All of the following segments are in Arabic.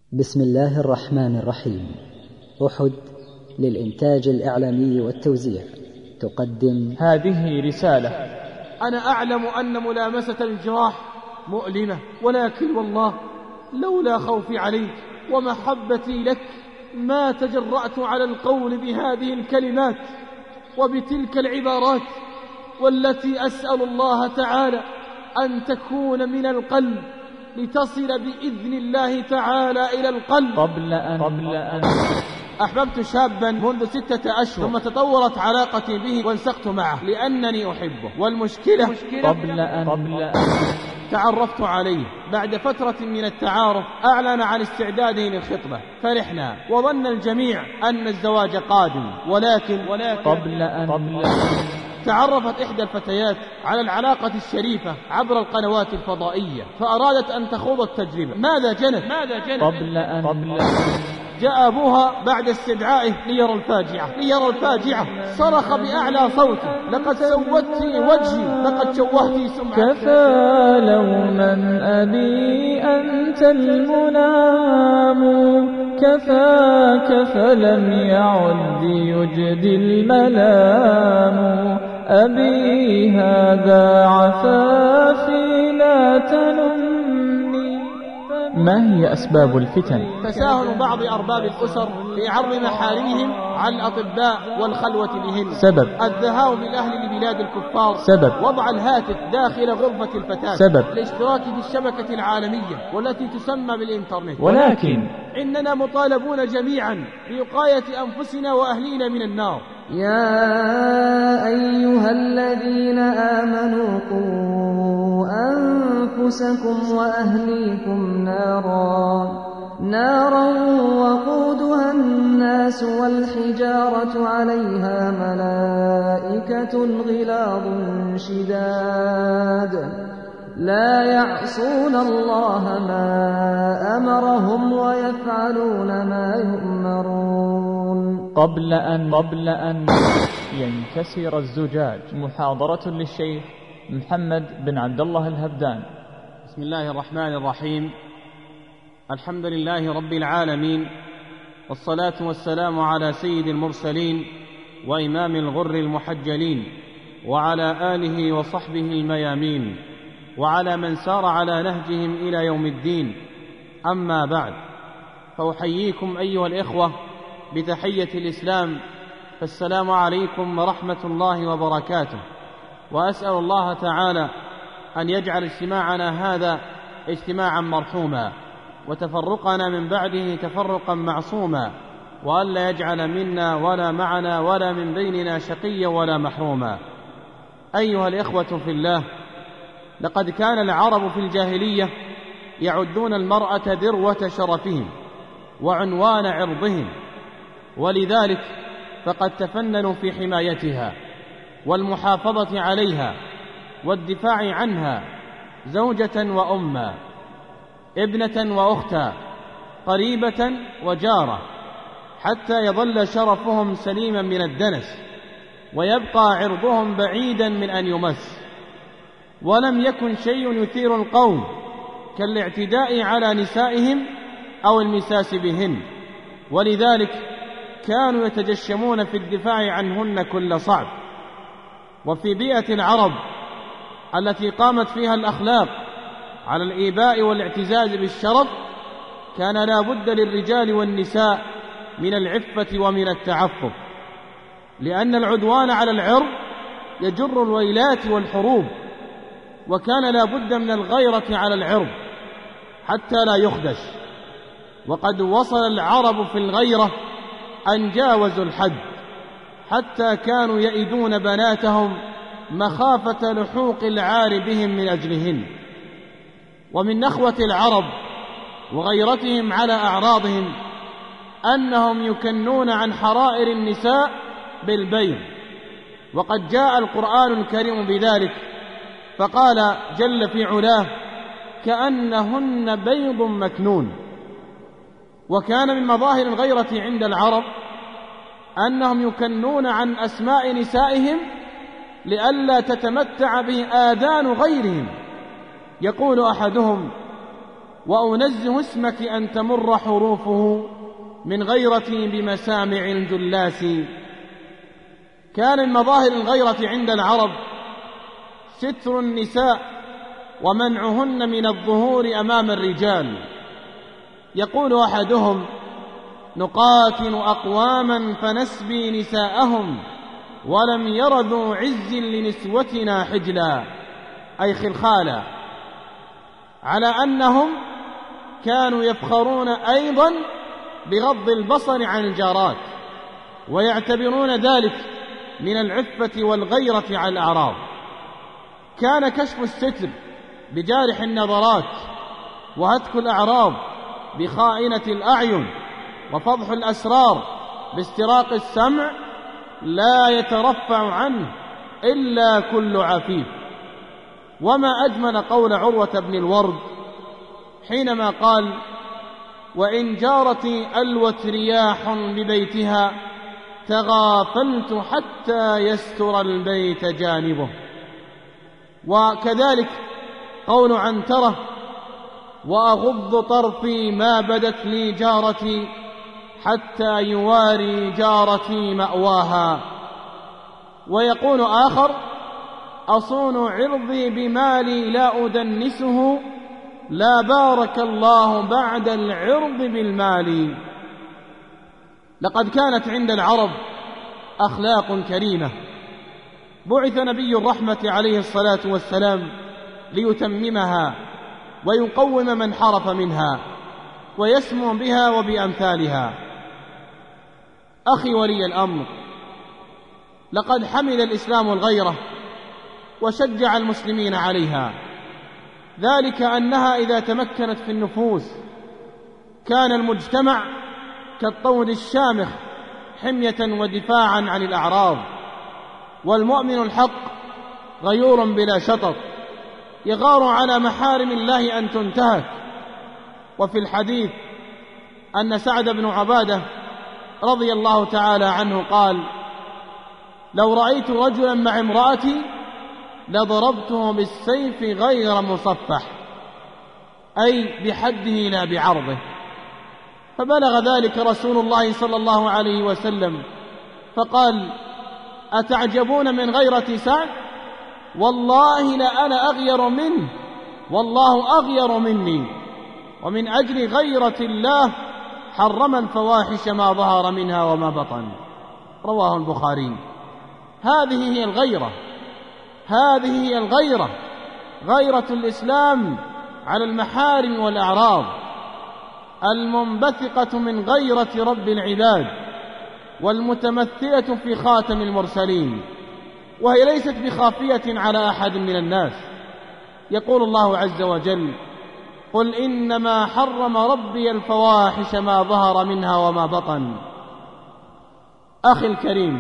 بسم الله الرحمن الرحيم. أحد للإنتاج الإعلامي والتوزيع تقدم هذه رسالة. أنا أعلم أن ملامسة الجراح مؤلمة، ولكن والله لولا خوفي عليك ومحبتي لك ما تجرأت على القول بهذه الكلمات وبتلك العبارات، والتي أسأل الله تعالى أن تكون من القلب لتصل بإذن الله تعالى إلى القلب. قبل أن أحببت شابا منذ 6 أشهر، ثم تطورت علاقتي به وانسقت معه لأنني أحبه، والمشكلة قبل أن تعرفت عليه بعد فترة من التعارف. أعلن عن استعداده للخطبة، فرحنا وظن الجميع أن الزواج قادم، ولكن قبل أن تعرفت إحدى الفتيات على العلاقة الشريفة عبر القنوات الفضائية، فأرادت أن تخوض التجربة. ماذا جنت؟ قبل أن جاء أبوها بعد استدعائه ليرى الفاجعة، صرخ بأعلى صوته: لقد سودتي وجهي، لقد شوهتي سمعتي. كفى لوما أبي أنت المنام، كفى لم يعد يجدي الملام، أبي هذا عفافي لا تنمني. ما هي أسباب الفتن؟ تساهل بعض أرباب الأسر في عرض محارمهم على الأطباء والخلوة بهم. سبب الذهاب بالأهل لبلاد الكفار. سبب وضع الهاتف داخل غرفة الفتاة. سبب الاشتراك في الشبكة العالمية والتي تسمى بالإنترنت. ولكن إننا مطالبون جميعا بوقاية أنفسنا وأهلينا من النار. يا أيها الذين آمنوا قوا أنفسكم وأهليكم نارا وقودها الناس والحجارة عليها ملائكة غلاظ شداد لا يعصون الله ما أمرهم ويفعلون ما يؤمرون. قبل أن ينكسر الزجاج. محاضرة للشيخ محمد بن عبد الله الهبدان. بسم الله الرحمن الرحيم. الحمد لله رب العالمين، والصلاة والسلام على سيد المرسلين وإمام الغر المحجلين، وعلى آله وصحبه الميامين، وعلى من سار على نهجهم إلى يوم الدين. أما بعد، فأحييكم أيها الإخوة بتحية الإسلام، فالسلام عليكم ورحمة الله وبركاته. وأسأل الله تعالى أن يجعل اجتماعنا هذا اجتماعا مرحوما، وتفرقنا من بعده تفرقا معصوما، وألا يجعل منا ولا معنا ولا من بيننا شقيا ولا محروما. أيها الإخوة في الله، لقد كان العرب في الجاهلية يعدون المرأة ذروة شرفهم وعنوان عرضهم، ولذلك فقد تفننوا في حمايتها والمحافظة عليها والدفاع عنها، زوجة وأما، ابنة وأختا، قريبة وجارة، حتى يظل شرفهم سليما من الدنس ويبقى عرضهم بعيدا من أن يمس. ولم يكن شيء يثير القوم كالاعتداء على نسائهم أو المساس بهن، ولذلك كانوا يتجشمون في الدفاع عنهن كل صعب. وفي بيئة العرب التي قامت فيها الأخلاق على الإيباء والاعتزاز بالشرف، كان لا بد للرجال والنساء من العفة ومن التعفف، لأن العدوان على العرض يجر الويلات والحروب، وكان لا بد من الغيرة على العرض حتى لا يخدش. وقد وصل العرب في الغيرة أن جاوزوا الحد، حتى كانوا يئدون بناتهم مخافة لحوق العار بهم من أجلهن. ومن نخوة العرب وغيرتهم على أعراضهم أنهم يكنون عن حرائر النساء بالبيض، وقد جاء القرآن الكريم بذلك، فقال جل في علاه: كأنهن بيض مكنون. وكان من مظاهر الغيرة عند العرب أنهم يكنون عن أسماء نسائهم لئلا تتمتع به آذان غيرهم. يقول أحدهم: وأنزه اسمك أن تمر حروفه من غيرتي بمسامع الجلاس. كان من مظاهر الغيرة عند العرب ستر النساء ومنعهن من الظهور أمام الرجال. يقول أحدهم: نقاتل أقواما فنسبي نساءهم ولم ير ذو عز لنسوتنا حجلا، أي خلخالا، على أنهم كانوا يفخرون أيضا بغض البصر عن الجارات، ويعتبرون ذلك من العفة والغيرة على الأعراض. كان كشف الستر بجارح النظرات وهتك الأعراض بخائنة الأعين وفضح الأسرار باستراق السمع لا يترفع عنه إلا كل عفيف. وما أجمل قول عروة بن الورد حينما قال: وإن جارتي ألوت رياح ببيتها تغافلت حتى يستر البيت جانبه. وكذلك قول عنترة: وأغض طرفي ما بدت لي جارتي حتى يواري جارتي مأواها. ويقول آخر: أصون عرضي بمالي لا أدنسه، لا بارك الله بعد العرض بالمال. لقد كانت عند العرب أخلاق كريمة بعث نبي الرحمة عليه الصلاة والسلام ليتممها ويقوم من حرف منها ويسمو بها وبأمثالها. أخي ولي الأمر، لقد حمل الإسلام الغيرة وشجع المسلمين عليها، ذلك أنها إذا تمكنت في النفوس كان المجتمع كالطود الشامخ حمية ودفاعا عن الأعراض. والمؤمن الحق غيور بلا شطط يغار على محارم الله أن تنتهك. وفي الحديث أن سعد بن عبادة رضي الله تعالى عنه قال: لو رأيت رجلا مع امرأتي لضربته بالسيف غير مصفح، أي بحده لا بعرضه. فبلغ ذلك رسول الله صلى الله عليه وسلم فقال: أتعجبون من غيرة سعد؟ والله لأنا أغير منه، والله أغير مني. ومن أجل غيرة الله حرم الفواحش ما ظهر منها وما بطن. رواه البخاري. هذه هي الغيرة، هذه هي الغيرة، غيرة الإسلام على المحارم والأعراض، المنبثقة من غيرة رب العباد والمتمثلة في خاتم المرسلين، وهي ليست بخافية على أحد من الناس. يقول الله عز وجل: قل إنما حرم ربي الفواحش ما ظهر منها وما بطن. أخي الكريم،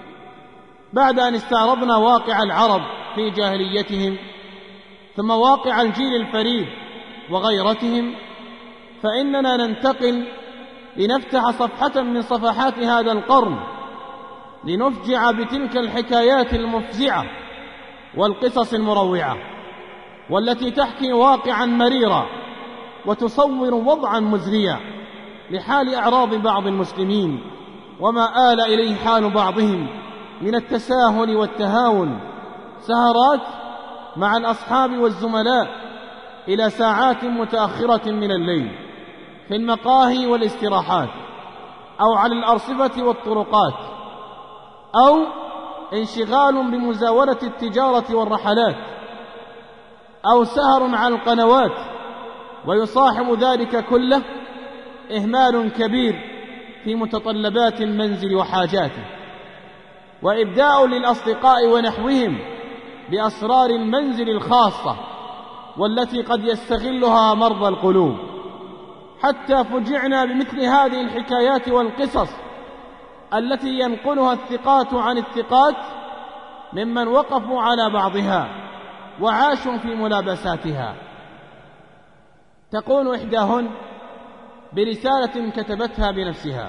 بعد أن استعرضنا واقع العرب في جاهليتهم ثم واقع الجيل الفريد وغيرتهم، فإننا ننتقل لنفتح صفحة من صفحات هذا القرن لنفجع بتلك الحكايات المفزعة والقصص المروعة، والتي تحكي واقعا مريرا وتصور وضعا مزريا لحال أعراض بعض المسلمين وما آل إليه حال بعضهم من التساهل والتهاون، سهرات مع الأصحاب والزملاء إلى ساعات متأخرة من الليل في المقاهي والاستراحات، أو على الأرصفة والطرقات، أو انشغال بمزاولة التجارة والرحلات، أو سهر على القنوات، ويصاحب ذلك كله إهمال كبير في متطلبات المنزل وحاجاته، وإبداء للأصدقاء ونحوهم بأسرار المنزل الخاصة والتي قد يستغلها مرضى القلوب، حتى فجعنا بمثل هذه الحكايات والقصص التي ينقلها الثقات عن الثقات ممن وقفوا على بعضها وعاشوا في ملابساتها. تقول إحداهن برسالة كتبتها بنفسها: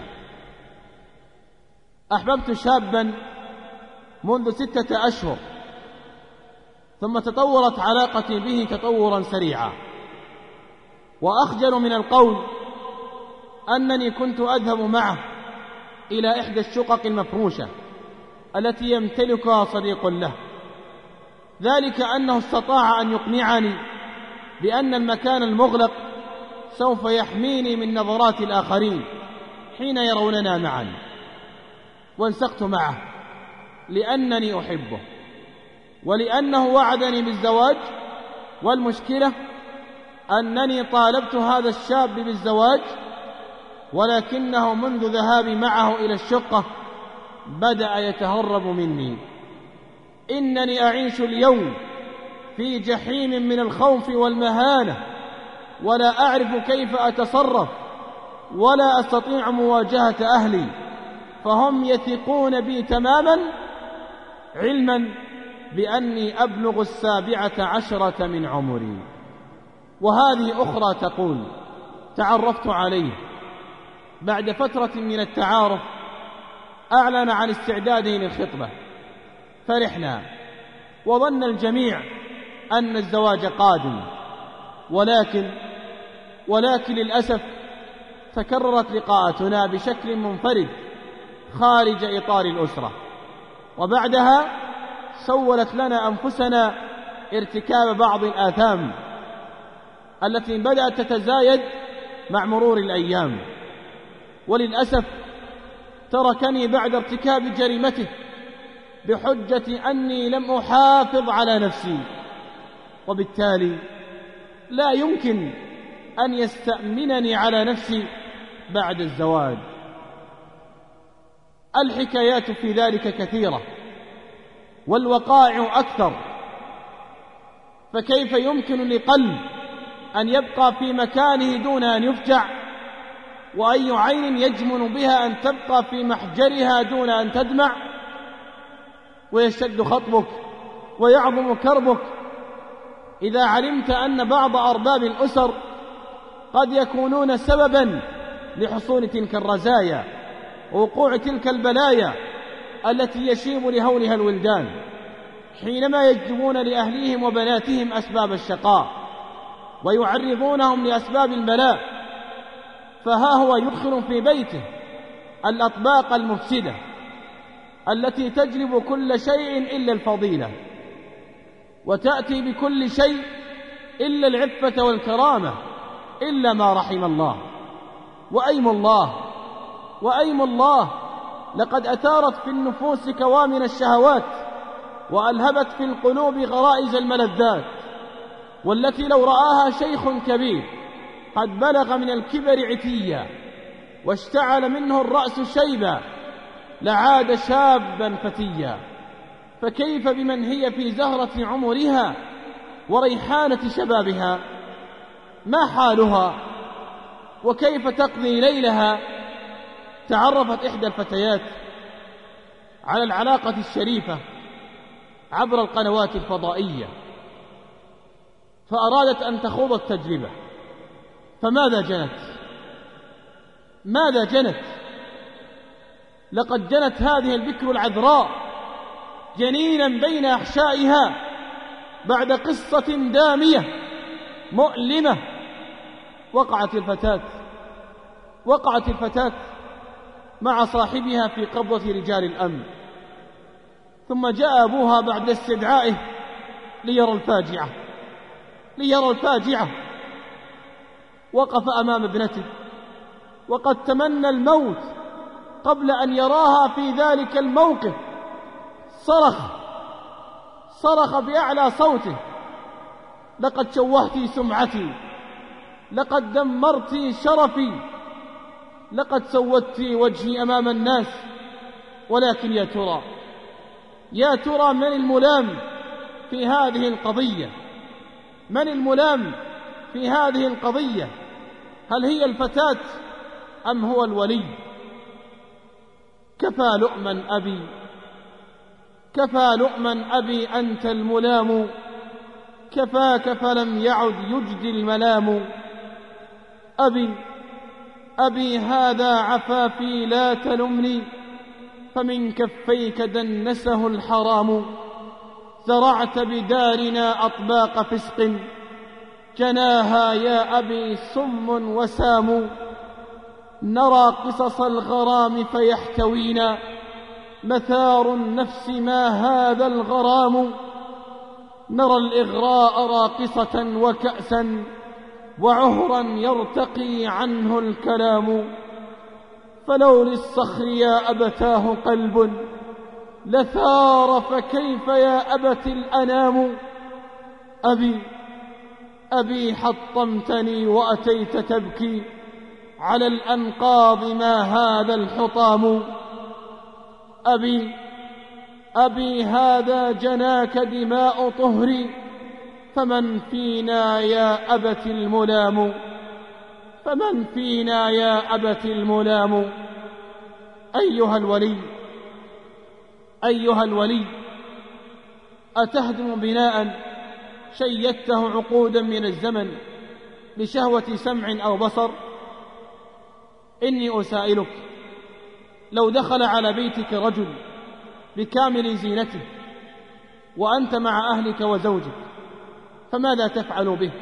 أحببت شابا منذ 6 أشهر، ثم تطورت علاقتي به تطورا سريعا، وأخجل من القول أنني كنت أذهب معه إلى إحدى الشقق المفروشة التي يمتلكها صديق له، ذلك أنه استطاع أن يقنعني بأن المكان المغلق سوف يحميني من نظرات الآخرين حين يروننا معا، وانسقت معه لأنني أحبه ولأنه وعدني بالزواج. والمشكلة أنني طالبت هذا الشاب بالزواج، ولكنه منذ ذهابي معه إلى الشقة بدأ يتهرب مني. إنني أعيش اليوم في جحيم من الخوف والمهانة، ولا أعرف كيف أتصرف، ولا أستطيع مواجهة أهلي، فهم يثقون بي تماما، علما بأني أبلغ 17 من عمري. وهذه أخرى تقول: تعرفت عليه بعد فترة من التعارف، أعلن عن استعداده للخطبة، فرحنا وظن الجميع أن الزواج قادم، ولكن للأسف تكررت لقاءاتنا بشكل منفرد خارج إطار الأسرة، وبعدها سولت لنا أنفسنا ارتكاب بعض الآثام التي بدأت تتزايد مع مرور الأيام. وللأسف تركني بعد ارتكاب جريمته بحجة أني لم أحافظ على نفسي، وبالتالي لا يمكن أن يستأمنني على نفسي بعد الزواج. الحكايات في ذلك كثيرة والوقائع أكثر، فكيف يمكن لقلب أن يبقى في مكانه دون أن يفجع؟ وأي عين يجمل بها أن تبقى في محجرها دون أن تدمع؟ ويشتد خطبك ويعظم كربك إذا علمت أن بعض أرباب الأسر قد يكونون سببا لحصول تلك الرزايا ووقوع تلك البلايا التي يشيب لهولها الولدان حينما يجلبون لأهليهم وبناتهم أسباب الشقاء ويعرضونهم لأسباب البلاء. فها هو يدخل في بيته الأطباق المفسدة التي تجلب كل شيء إلا الفضيلة، وتأتي بكل شيء إلا العفة والكرامة، إلا ما رحم الله. وأيم الله لقد أثارت في النفوس كوامن الشهوات، وألهبت في القلوب غرائز الملذات، والتي لو رآها شيخ كبير قد بلغ من الكبر عتيا واشتعل منه الرأس شيبا لعاد شابا فتيا. فكيف بمن هي في زهرة عمرها وريحانة شبابها؟ ما حالها وكيف تقضي ليلها؟ تعرفت إحدى الفتيات على العلاقة الشريفة عبر القنوات الفضائية، فأرادت أن تخوض التجربة، فماذا جنت؟ لقد جنت هذه البكر العذراء جنينا بين أحشائها بعد قصة دامية مؤلمة. وقعت الفتاة مع صاحبها في قبضة رجال الأمن، ثم جاء أبوها بعد استدعائه ليرى الفاجعة. وقف أمام ابنته وقد تمنى الموت قبل أن يراها في ذلك الموقف. صرخ بأعلى صوته: لقد شوهتي سمعتي، لقد دمرتي شرفي، لقد سودتي وجهي أمام الناس. ولكن يا ترى من الملام في هذه القضية؟ من الملام في هذه القضية؟ هل هي الفتاة أم هو الولي؟ كفى لؤما أبي أنت الملام، كفاك فلم يعد يجدي الملام. أبي هذا عفافي لا تلمني، فمن كفيك دنسه الحرام. زرعت بدارنا أطباق فسق جناها يا أبي سم وسام، نرى قصص الغرام فيحتوينا، مثار النفس ما هذا الغرام، نرى الإغراء راقصة وكأسا، وعهرا يرتقي عنه الكلام، فلو للصخر يا أبتاه قلب لثار، فكيف يا أبت الأنام، أبي حطمتني وأتيت تبكي، على الأنقاض ما هذا الحطام، أبي هذا جناك دماء طهري، فمن فينا يا أبت الملام، فمن فينا يا أبت الملام. أيها الولي أتهدم بناء شيدته عقودا من الزمن لشهوة سمع أو بصر؟ إني أسائلك، لو دخل على بيتك رجل بكامل زينته وأنت مع أهلك وزوجك، فماذا تفعل به؟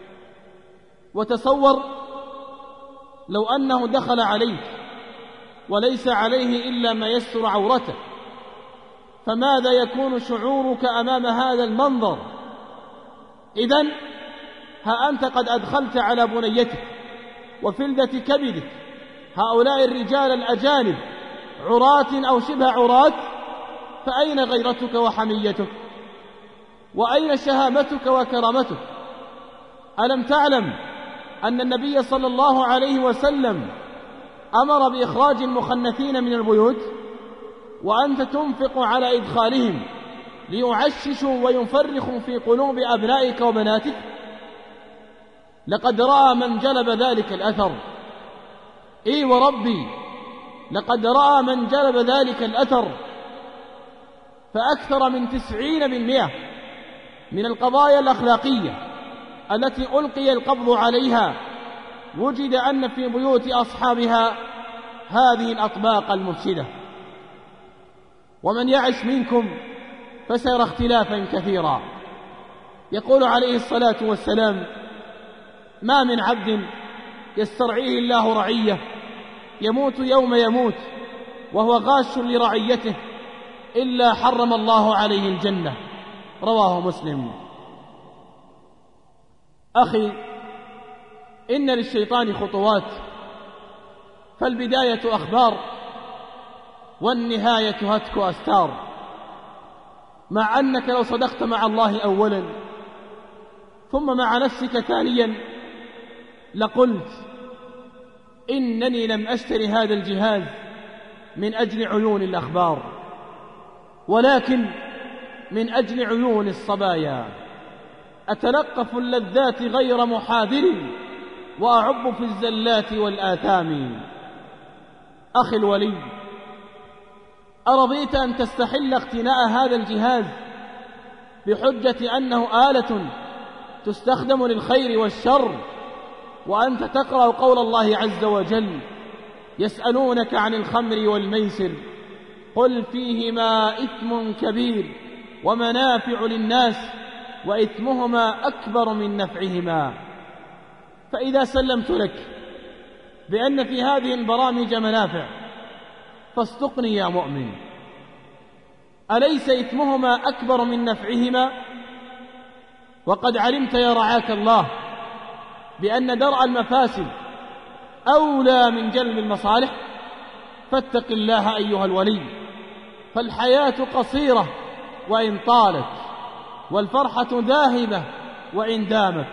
وتصور لو أنه دخل عليك وليس عليه إلا ما يستر عورته، فماذا يكون شعورك أمام هذا المنظر؟ إذن ها أنت قد أدخلت على بنيتك وفلذة كبدك هؤلاء الرجال الأجانب عراة أو شبه عراة، فأين غيرتك وحميتك؟ وأين شهامتك وكرامتك؟ ألم تعلم أن النبي صلى الله عليه وسلم أمر بإخراج المخنثين من البيوت، وأنت تنفق على إدخالهم ليعششوا ويفرخوا في قلوب أبنائك وبناتك؟ لقد رأى من جلب ذلك الأثر، إي وربي لقد رأى من جلب ذلك الأثر، فأكثر من 90% من القضايا الأخلاقية التي ألقي القبض عليها وجد أن في بيوت أصحابها هذه الأطباق المفسدة. ومن يعش منكم فسيرى اختلافا كثيرا. يقول عليه الصلاة والسلام: ما من عبد يسترعيه الله رعية يموت يوم يموت وهو غاش لرعيته إلا حرم الله عليه الجنة. رواه مسلم. أخي، إن للشيطان خطوات، فالبداية أخبار والنهاية هتك أستار. مع أنك لو صدقت مع الله أولا ثم مع نفسك ثانيا لقلت: إنني لم أشتري هذا الجهاز من أجل عيون الأخبار، ولكن من أجل عيون الصبايا. أتلقف اللذات غير محاذر وأعب في الزلات والآثام. أخي الولي، أرضيت أن تستحل اقتناء هذا الجهاز بحجة أنه آلة تستخدم للخير والشر، وأنت تقرأ قول الله عز وجل: يسألونك عن الخمر والميسر قل فيهما إثم كبير ومنافع للناس وإثمهما أكبر من نفعهما. فإذا سلمت لك بأن في هذه البرامج منافع فاصدقني يا مؤمن، أليس إثمهما أكبر من نفعهما؟ وقد علمت يا رعاك الله بأن درء المفاسد أولى من جلب المصالح، فاتق الله أيها الولي، فالحياة قصيرة وإن طالت، والفرحة ذاهبة وإن دامت.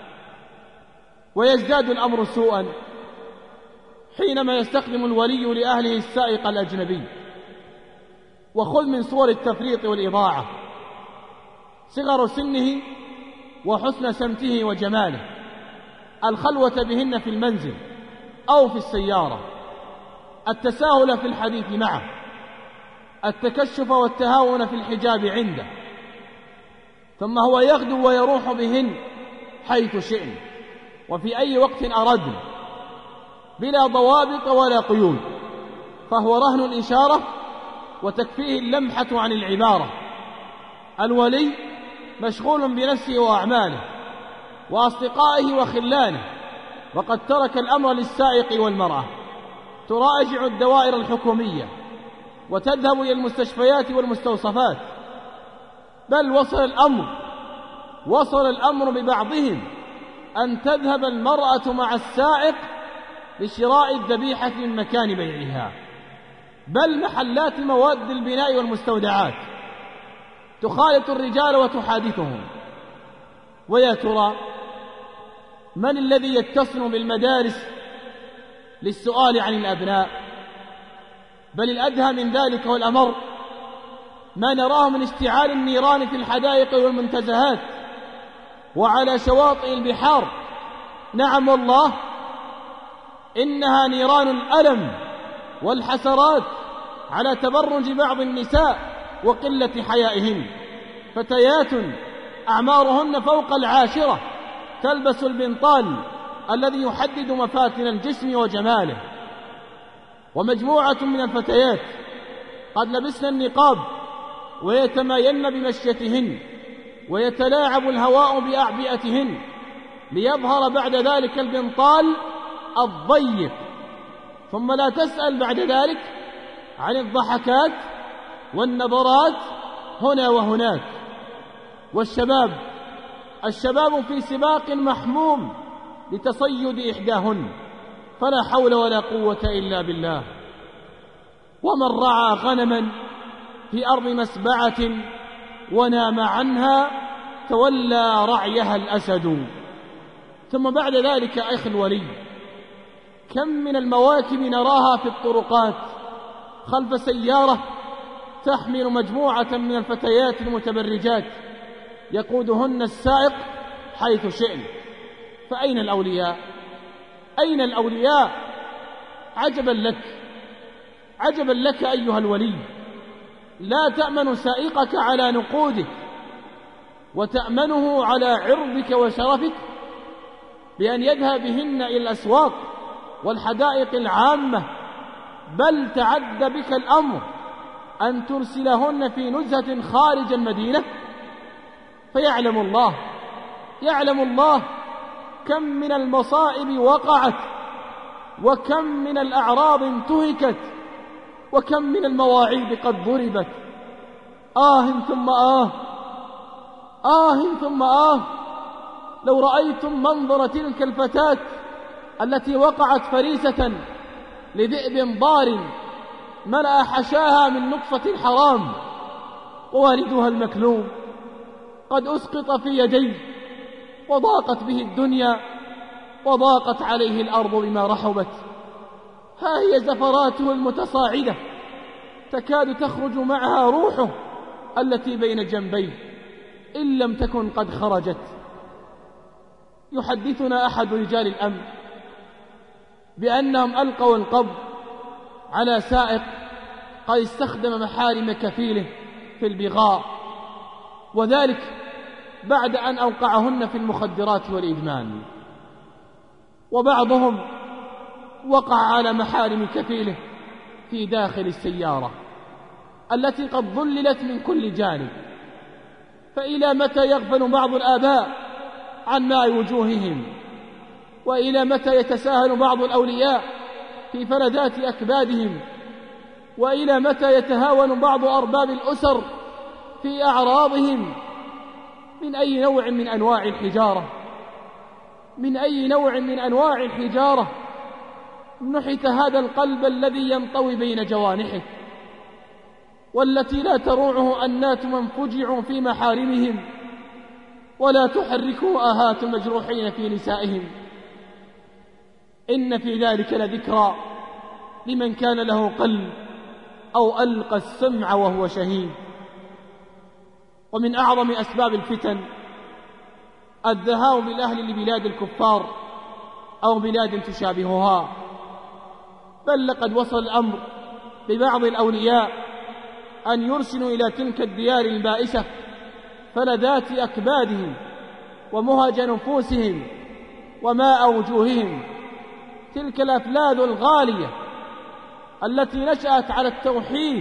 ويزداد الأمر سوءا حينما يستخدم الولي لأهله السائق الأجنبي. وخذ من صور التفريط والإضاعة صغر سنه وحسن سمته وجماله، الخلوة بهن في المنزل أو في السيارة، التساهل في الحديث معه، التكشف والتهاون في الحجاب عنده، ثم هو يغدو ويروح بهن حيث شئن وفي أي وقت أردن بلا ضوابط ولا قيود، فهو رهن الإشارة وتكفيه اللمحة عن العبارة. الولي مشغول بنفسه وأعماله، وأصدقائه وخلانه، وقد ترك الأمر للسائق والمرأة، تراجع الدوائر الحكومية وتذهب إلى المستشفيات والمستوصفات، بل وصل الأمر ببعضهم أن تذهب المرأة مع السائق لشراء الذبيحة من مكان بيعها، بل محلات مواد البناء والمستودعات تخالط الرجال وتحادثهم. ويا ترى من الذي يتصل بالمدارس للسؤال عن الأبناء؟ بل الأدهى من ذلك والأمر ما نراه من اشتعال النيران في الحدائق والمنتزهات وعلى شواطئ البحار. نعم والله، إنها نيران الألم والحسرات على تبرج بعض النساء وقلة حيائهن، فتيات أعمارهن فوق 10 تلبس البنطال الذي يحدد مفاتن الجسم وجماله، ومجموعة من الفتيات قد لبسن النقاب ويتماين بمشيتهن ويتلاعب الهواء بأعبئتهن ليظهر بعد ذلك البنطال الضيق، ثم لا تسأل بعد ذلك عن الضحكات والنظرات هنا وهناك. والشباب في سباق محموم لتصيد إحداهن، فلا حول ولا قوة إلا بالله. ومن رعى غنما في أرض مسبعة ونام عنها تولى رعيها الأسد. ثم بعد ذلك أخي الولي، كم من المواكب نراها في الطرقات خلف سيارة تحمل مجموعة من الفتيات المتبرجات يقودهن السائق حيث شئن. فأين الأولياء؟ أين الأولياء؟ عجبا لك أيها الولي، لا تأمن سائقك على نقودك وتأمنه على عرضك وشرفك بأن يذهب بهن إلى الأسواق والحدائق العامة، بل تعد بك الأمر أن ترسلهن في نزهة خارج المدينة. فيعلم الله كم من المصائب وقعت، وكم من الأعراض انتهكت، وكم من المواعيد قد ضربت. ثم لو رأيتم منظر تلك الفتاة التي وقعت فريسة لذئب ضار ملأ حشاها من نطفة حرام، ووالدها المكلوم قد أسقط في يديه، وضاقت به الدنيا وضاقت عليه الأرض بما رحبت. ها هي زفراته المتصاعدة تكاد تخرج معها روحه التي بين جنبيه إن لم تكن قد خرجت. يحدثنا أحد رجال الأمن بأنهم ألقوا القبض على سائق قد استخدم محارم كفيله في البغاء، وذلك بعد أن أوقعهن في المخدرات والإدمان. وبعضهم وقع على محارم كفيله في داخل السيارة التي قد ظللت من كل جانب. فإلى متى يغفل بعض الآباء عن ماء وجوههم؟ وإلى متى يتساهل بعض الأولياء في فلذات أكبادهم؟ وإلى متى يتهاون بعض أرباب الأسر في أعراضهم؟ من أي نوع من أنواع الحجارة، من أي نوع من أنواع الحجارة نحت هذا القلب الذي ينطوي بين جوانحه، والتي لا تروعه أنات من فجعوا في محارمهم، ولا تحركه آهات المجروحين في نسائهم. إن في ذلك لذكرى لمن كان له قلب أو ألقى السمع وهو شهيد. ومن أعظم أسباب الفتن الذهاب بالأهل لبلاد الكفار أو بلاد تشابهها، بل لقد وصل الأمر ببعض الأولياء أن يرسلوا إلى تلك الديار البائسة فلذات أكبادهم ومهج نفوسهم وماء وجوههم، تلك الأفلاذ الغالية التي نشأت على التوحيد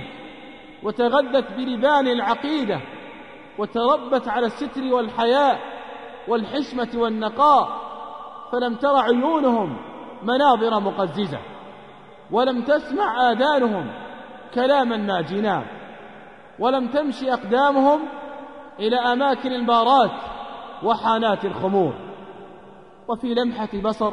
وتغذت بلبان العقيدة وتربت على الستر والحياء والحشمة والنقاء، فلم تر عيونهم مناظر مقززة، ولم تسمع آذانهم كلاما ماجنا، ولم تمشي أقدامهم إلى أماكن البارات وحانات الخمور. وفي لمحة بصر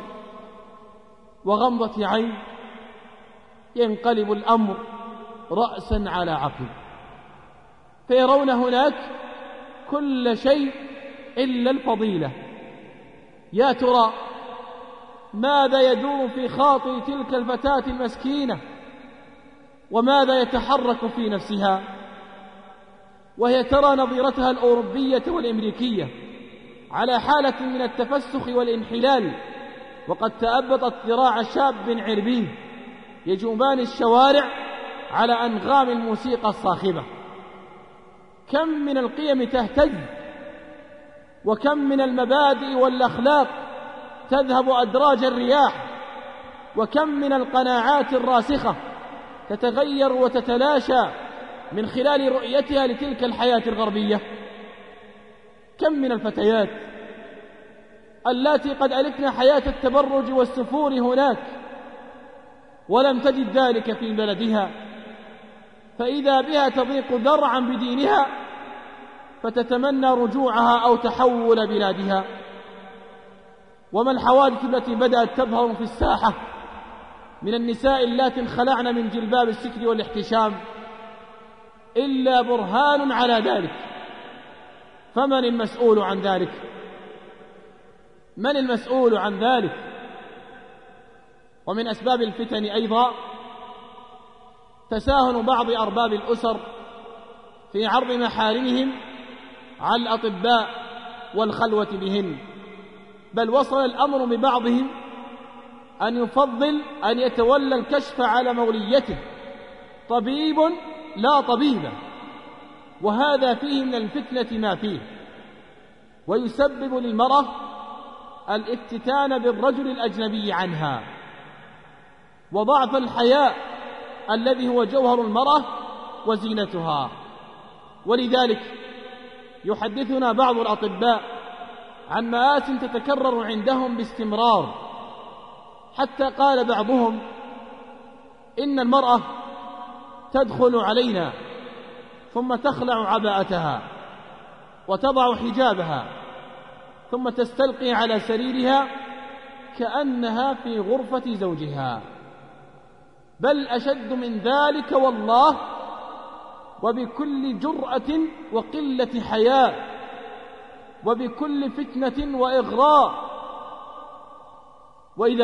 وغمضة عين ينقلب الأمر رأسا على عقب، فيرون هناك كل شيء إلا الفضيلة. يا ترى ماذا يدور في خاطر تلك الفتاة المسكينة، وماذا يتحرك في نفسها وهي ترى نظيرتها الأوروبية والأمريكية على حالة من التفسخ والانحلال، وقد تأبطت ذراع شاب عربي يجوبان الشوارع على أنغام الموسيقى الصاخبة. كم من القيم تهتز، وكم من المبادئ والأخلاق تذهب أدراج الرياح، وكم من القناعات الراسخة تتغير وتتلاشى من خلال رؤيتها لتلك الحياة الغربية. كم من الفتيات اللاتي قد ألفن حياة التبرج والسفور هناك ولم تجد ذلك في بلدها، فإذا بها تضيق ذرعا بدينها فتتمنى رجوعها أو تحول بلادها. وما الحوادث التي بدأت تظهر في الساحة من النساء اللاتي انخلعن من جلباب الستر والاحتشام إلا برهان على ذلك. فمن المسؤول عن ذلك؟ من المسؤول عن ذلك؟ ومن أسباب الفتن أيضا تساهل بعض أرباب الأسر في عرض محارمهم على الأطباء والخلوة بهن، بل وصل الأمر ببعضهم أن يفضل أن يتولى الكشف على موليته طبيب لا طبيب، وهذا فيه من الفتنة ما فيه، ويسبب للمرأة الافتتان بالرجل الأجنبي عنها، وضعف الحياء الذي هو جوهر المرأة وزينتها. ولذلك يحدثنا بعض الأطباء عن مآس تتكرر عندهم باستمرار، حتى قال بعضهم إن المرأة تدخل علينا ثم تخلع عباءتها وتضع حجابها ثم تستلقي على سريرها كأنها في غرفة زوجها، بل أشد من ذلك والله، وبكل جرأة وقلة حياء وبكل فتنة وإغراء. وإذا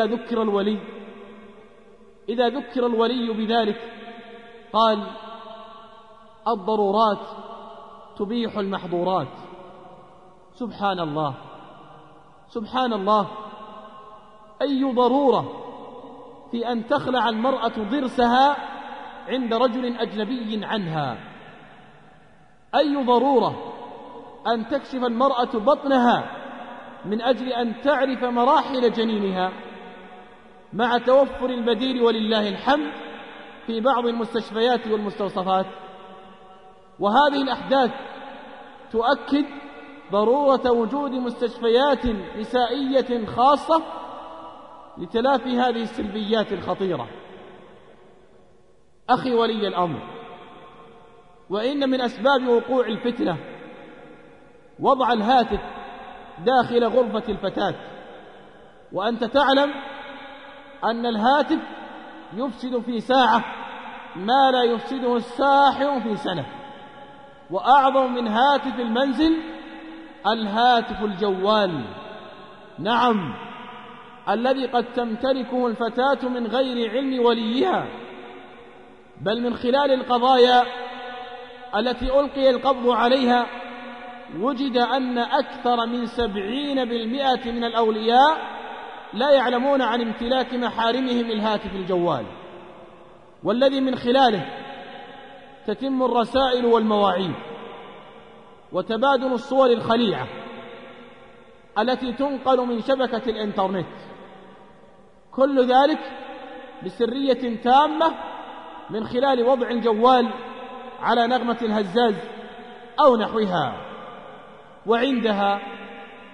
ذكر الولي بذلك قال الضرورات تبيح المحظورات. سبحان الله، سبحان الله، أي ضرورة في أن تخلع المرأة ضرسها عند رجل أجنبي عنها، أي ضرورة أن تكشف المرأة بطنها من أجل أن تعرف مراحل جنينها، مع توفر البديل ولله الحمد في بعض المستشفيات والمستوصفات. وهذه الأحداث تؤكد ضرورة وجود مستشفيات نسائية خاصة لتلافي هذه السلبيات الخطيرة. أخي ولي الأمر، وإن من أسباب وقوع الفتنة وضع الهاتف داخل غرفة الفتاة، وأنت تعلم أن الهاتف يفسد في ساعة ما لا يفسده الساحر في سنة. وأعظم من هاتف المنزل الهاتف الجوال، نعم، الذي قد تمتلكه الفتاة من غير علم وليها، بل من خلال القضايا التي ألقي القبض عليها وجد أن أكثر من 70% من الأولياء لا يعلمون عن امتلاك محارمهم الهاتف الجوال، والذي من خلاله تتم الرسائل والمواعيد وتبادل الصور الخليعة التي تنقل من شبكة الإنترنت، كل ذلك بسرية تامة من خلال وضع الجوال على نغمة الهزاز أو نحوها. وعندها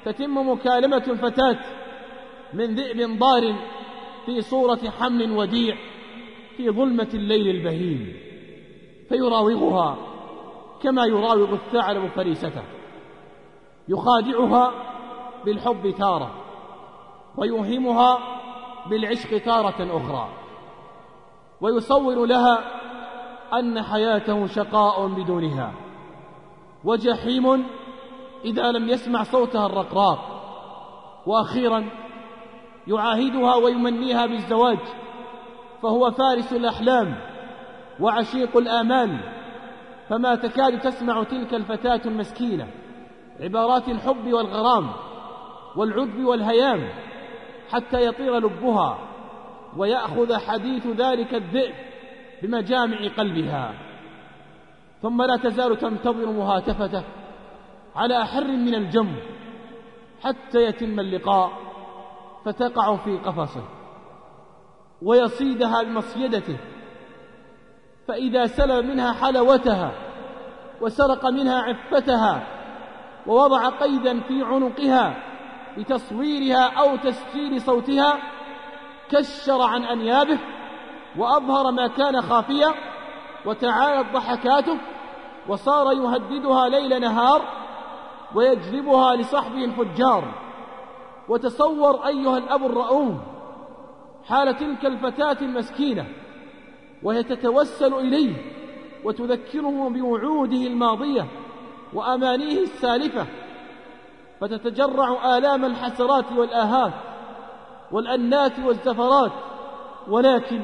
تتم مكالمة الفتاة من ذئب ضار في صورة حمل وديع في ظلمة الليل البهيم، فيراوغها كما يراوغ الثعلب فريسته، يخادعها بالحب تارة ويوهمها بالعشق تارة أخرى، ويصور لها أن حياته شقاء بدونها وجحيم إذا لم يسمع صوتها الرقراق. وأخيرا يعاهدها ويمنيها بالزواج، فهو فارس الأحلام وعشيق الآمال، فما تكاد تسمع تلك الفتاة المسكينة عبارات الحب والغرام والعذب والهيام حتى يطير لبها ويأخذ حديث ذلك الذئب بمجامع قلبها، ثم لا تزال تنتظر مهاتفته على أحر من الجمر حتى يتم اللقاء، فتقع في قفصه ويصيدها بمصيدته، فإذا سلب منها حلاوتها وسرق منها عفتها ووضع قيدا في عنقها لتصويرها أو تسجيل صوتها، كشر عن أنيابه وأظهر ما كان خافيا، وتعالت ضحكاته وصار يهددها ليل نهار ويجلبها لصحبه الفجار. وتصور أيها الأب الرؤوف حال تلك الفتاة المسكينة وهي تتوسل إليه وتذكره بوعوده الماضية وأمانيه السالفة، فتتجرع آلام الحسرات والآهات والأنات والزفرات، ولكن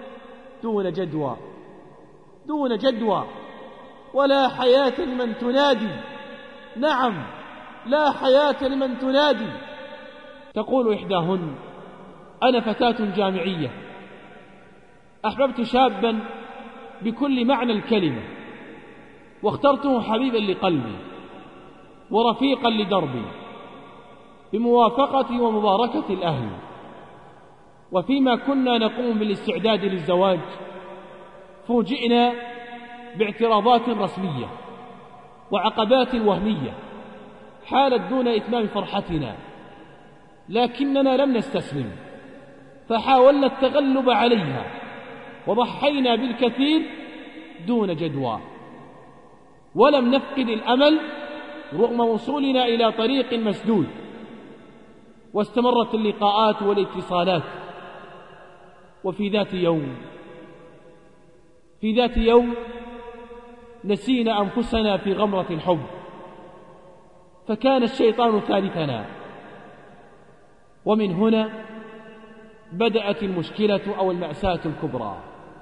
دون جدوى ولا حياة لمن تنادي. نعم، لا حياة لمن تنادي. تقول إحداهن: أنا فتاة جامعية، أحببت شابا بكل معنى الكلمة، واخترته حبيبا لقلبي ورفيقا لدربي بموافقة ومباركة الأهل. وفيما كنا نقوم بالاستعداد للزواج فوجئنا باعتراضات رسمية وعقبات وهمية حالت دون إتمام فرحتنا، لكننا لم نستسلم، فحاولنا التغلب عليها وضحينا بالكثير دون جدوى، ولم نفقد الأمل رغم وصولنا إلى طريق مسدود. واستمرت اللقاءات والاتصالات. وفي ذات يوم نسينا أنفسنا في غمرة الحب، فكان الشيطان ثالثنا، ومن هنا بدأت المشكلة أو المأساة الكبرى.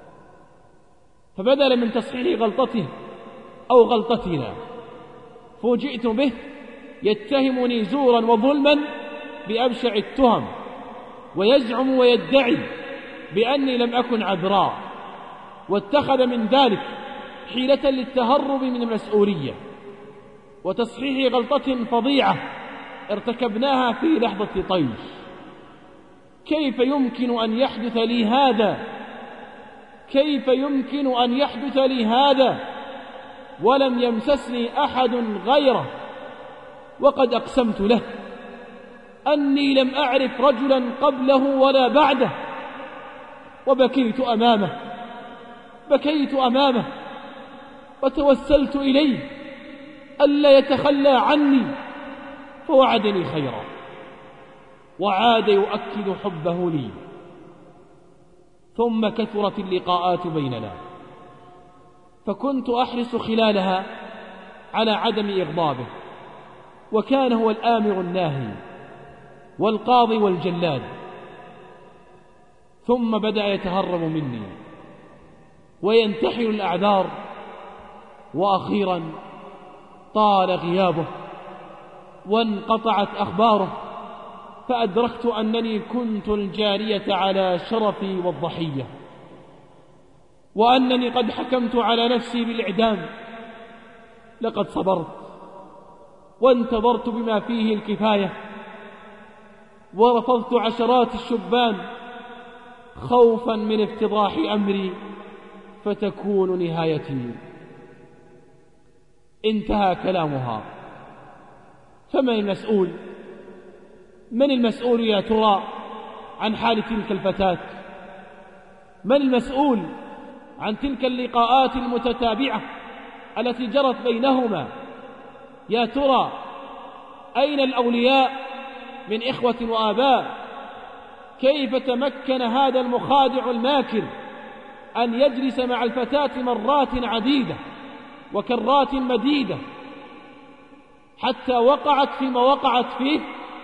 فبدلا من تصحيح غلطته أو غلطتنا فوجئت به يتهمني زورا وظلما بأبشع التهم، ويزعم ويدعي بأني لم أكن عذراء، واتخذ من ذلك حيلة للتهرب من المسؤولية وتصحيح غلطة فظيعة ارتكبناها في لحظة طيش. كيف يمكن أن يحدث لي هذا؟ كيف يمكن أن يحدث لي هذا ولم يمسسني أحد غيره، وقد أقسمت له أني لم أعرف رجلا قبله ولا بعده. وبكيت أمامه وتوسلت إليه ألا يتخلى عني، فوعدني خيرا وعاد يؤكد حبه لي. ثم كثرت اللقاءات بيننا، فكنت أحرص خلالها على عدم إغضابه، وكان هو الآمر الناهي والقاضي والجلاد. ثم بدأ يتهرب مني وينتحل الأعذار، وأخيرا طال غيابه وانقطعت أخباره، فأدركت أنني كنت الجارية على شرفي والضحية، وأنني قد حكمت على نفسي بالإعدام. لقد صبرت وانتظرت بما فيه الكفاية، ورفضت عشرات الشبان خوفا من افتضاح أمري فتكون نهايتي. انتهى كلامها، فمن المسؤول من المسؤول يا ترى عن حال تلك الفتاة؟ من المسؤول عن تلك اللقاءات المتتابعة التي جرت بينهما؟ يا ترى أين الأولياء من إخوة وآباء؟ كيف تمكن هذا المخادع الماكر أن يجلس مع الفتاة مرات عديدة وكرات مديدة حتى وقعت فيما وقعت فيه؟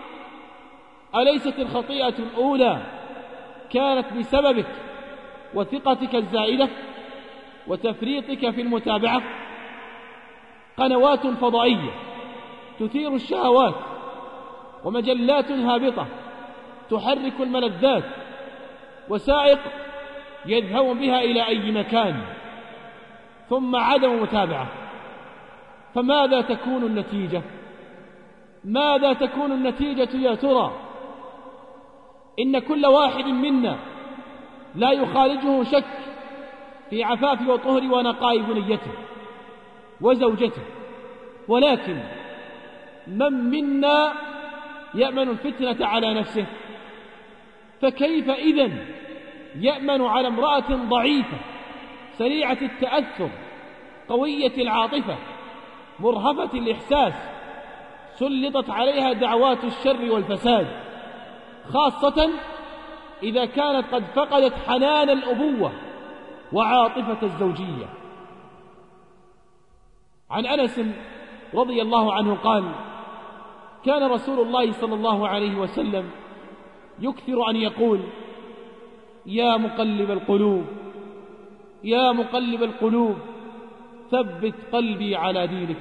أليست الخطيئة الأولى كانت بسببك وثقتك الزائدة وتفريطك في المتابعة؟ قنوات فضائية تثير الشهوات ومجلات هابطة تحرك الملذات وسائق يذهب بها إلى أي مكان، ثم عدم متابعة. فماذا تكون النتيجة؟ ماذا تكون النتيجة يا ترى؟ إن كل واحد منا لا يخالجه شك في عفاف وطهر ونقاء بنيته وزوجته، ولكن من منا يأمن الفتنة على نفسه؟ فكيف إذن يأمن على امرأة ضعيفة سريعة التأثر قوية العاطفة مرهفة الإحساس سلطت عليها دعوات الشر والفساد، خاصة إذا كانت قد فقدت حنان الأبوة وعاطفة الزوجية؟ عن أنس رضي الله عنه قال: كان رسول الله صلى الله عليه وسلم يكثر أن يقول: يا مقلب القلوب يا مقلب القلوب ثبت قلبي على دينك.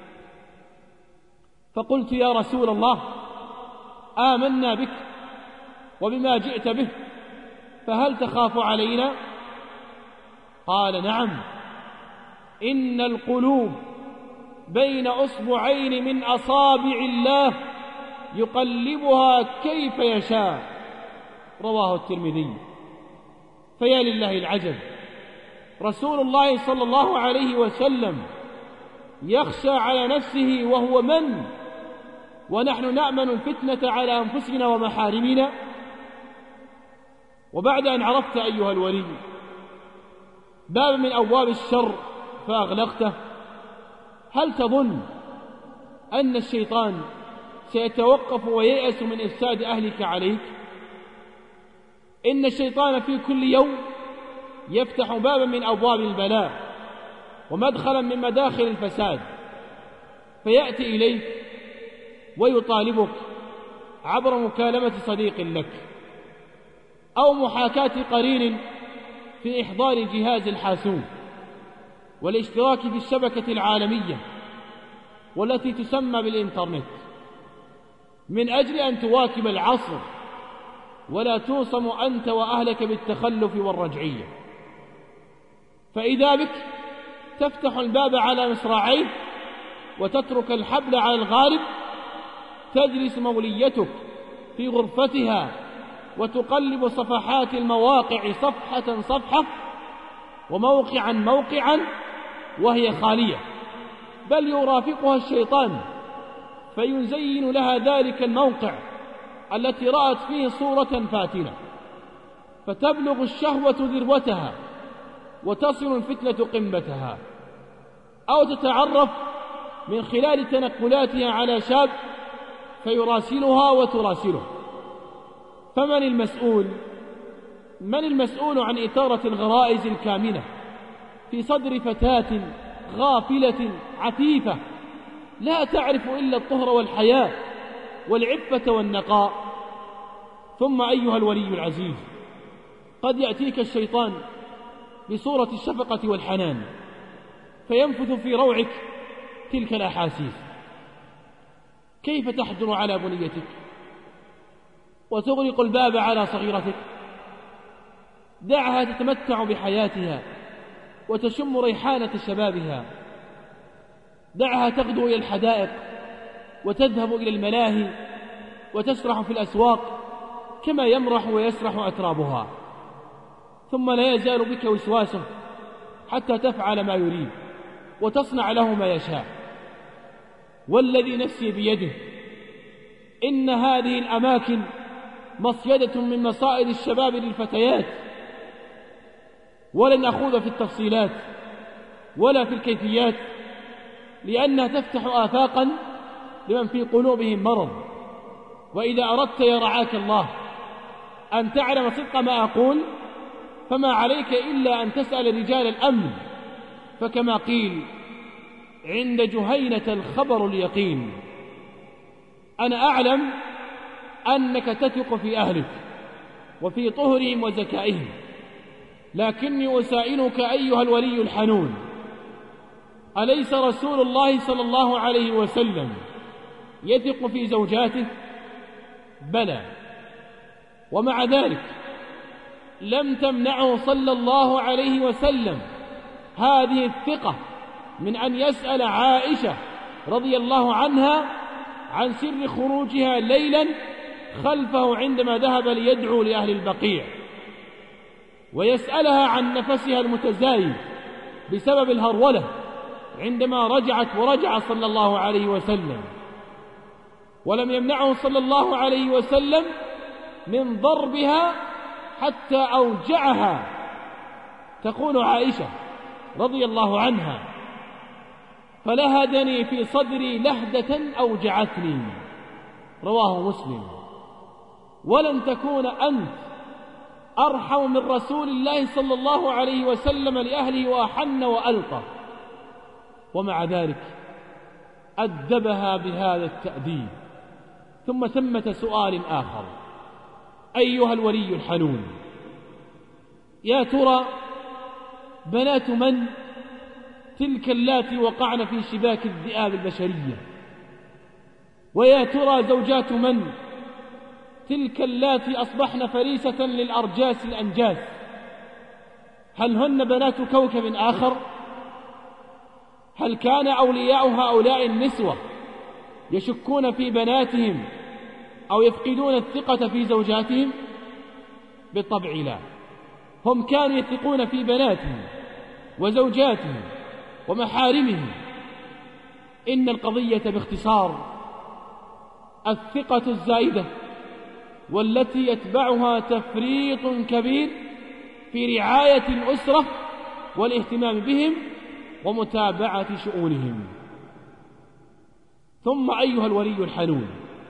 فقلت: يا رسول الله، آمنا بك وبما جئت به، فهل تخاف علينا؟ قال: نعم، إن القلوب بين أصبعين من أصابع الله يقلبها كيف يشاء. رواه الترمذي. فيا لله العجب، رسول الله صلى الله عليه وسلم يخشى على نفسه وهو من؟ ونحن نأمن الفتنة على أنفسنا ومحارمنا. وبعد أن عرفت أيها الولي باب من أبواب الشر فأغلقته، هل تظن أن الشيطان سيتوقف وييأس من إفساد أهلك عليك؟ إن الشيطان في كل يوم يفتح بابا من أبواب البلاء ومدخلا من مداخل الفساد، فيأتي إليك ويطالبك عبر مكالمة صديق لك أو محاكاة قرين في إحضار جهاز الحاسوب والاشتراك في الشبكة العالمية والتي تسمى بالإنترنت، من أجل أن تواكب العصر ولا توصم أنت وأهلك بالتخلف والرجعية. فإذا بك تفتح الباب على مصراعيه وتترك الحبل على الغارب، تجلس موليتك في غرفتها وتقلب صفحات المواقع صفحة صفحة وموقعا موقعا وهي خالية، بل يرافقها الشيطان فيزين لها ذلك الموقع التي رأت فيه صورة فاتنة، فتبلغ الشهوة ذروتها وتصل الفتنة قمتها، أو تتعرف من خلال تنقلاتها على شاب فيراسلها وتراسله. فمن المسؤول؟ من المسؤول عن إثارة الغرائز الكامنة في صدر فتاة غافلة عفيفة لا تعرف إلا الطهر والحياء والعفة والنقاء؟ ثم أيها الولي العزيز، قد يأتيك الشيطان بصورة الشفقة والحنان فينفث في روعك تلك الأحاسيس. كيف تحجر على بنيتك وتغلق الباب على صغيرتك؟ دعها تتمتع بحياتها وتشم ريحانة شبابها، دعها تغدو إلى الحدائق وتذهب إلى الملاهي وتسرح في الأسواق كما يمرح ويسرح أترابها، ثم لا يزال بك وسواسه حتى تفعل ما يريد وتصنع له ما يشاء. والذي نفسي بيده إن هذه الأماكن مصيدة من مصائد الشباب للفتيات، ولن أخوض في التفصيلات ولا في الكيفيات، لأنها تفتح آفاقا لمن في قلوبهم مرض. وإذا أردت يا رعاك الله أن تعلم صدق ما أقول فما عليك إلا أن تسأل رجال الأمن، فكما قيل عند جهينة الخبر اليقين. أنا أعلم أنك تثق في أهلك وفي طهرهم وزكائهم، لكني أسائلك أيها الولي الحنون، أليس رسول الله صلى الله عليه وسلم يثق في زوجاته؟ بلى، ومع ذلك لم تمنعه صلى الله عليه وسلم هذه الثقة من أن يسأل عائشة رضي الله عنها عن سر خروجها ليلا خلفه عندما ذهب ليدعو لأهل البقيع، ويسألها عن نفسها المتزايد بسبب الهرولة عندما رجعت ورجع صلى الله عليه وسلم. ولم يمنعه صلى الله عليه وسلم من ضربها حتى أوجعها. تقول عائشة رضي الله عنها: فلهدني في صدري لهدة أوجعتني، رواه مسلم. ولن تكون أنت أرحم من رسول الله صلى الله عليه وسلم لأهله وأحن وألطف، ومع ذلك أدبها بهذا التأديب. ثم ثمة سؤال آخر أيها الولي الحنون، يا ترى بنات من تلك اللاتي وقعن في شباك الذئاب البشرية؟ ويا ترى زوجات من تلك اللاتي أصبحن فريسة للأرجاس الأنجاس؟ هل هن بنات كوكب آخر؟ هل كان أولياء هؤلاء النسوة يشكون في بناتهم أو يفقدون الثقة في زوجاتهم؟ بالطبع لا، هم كانوا يثقون في بناتهم وزوجاتهم ومحارمهم. إن القضية باختصار الثقة الزائدة والتي يتبعها تفريط كبير في رعاية الأسرة والاهتمام بهم ومتابعة شؤونهم. ثم أيها الولي الحنون،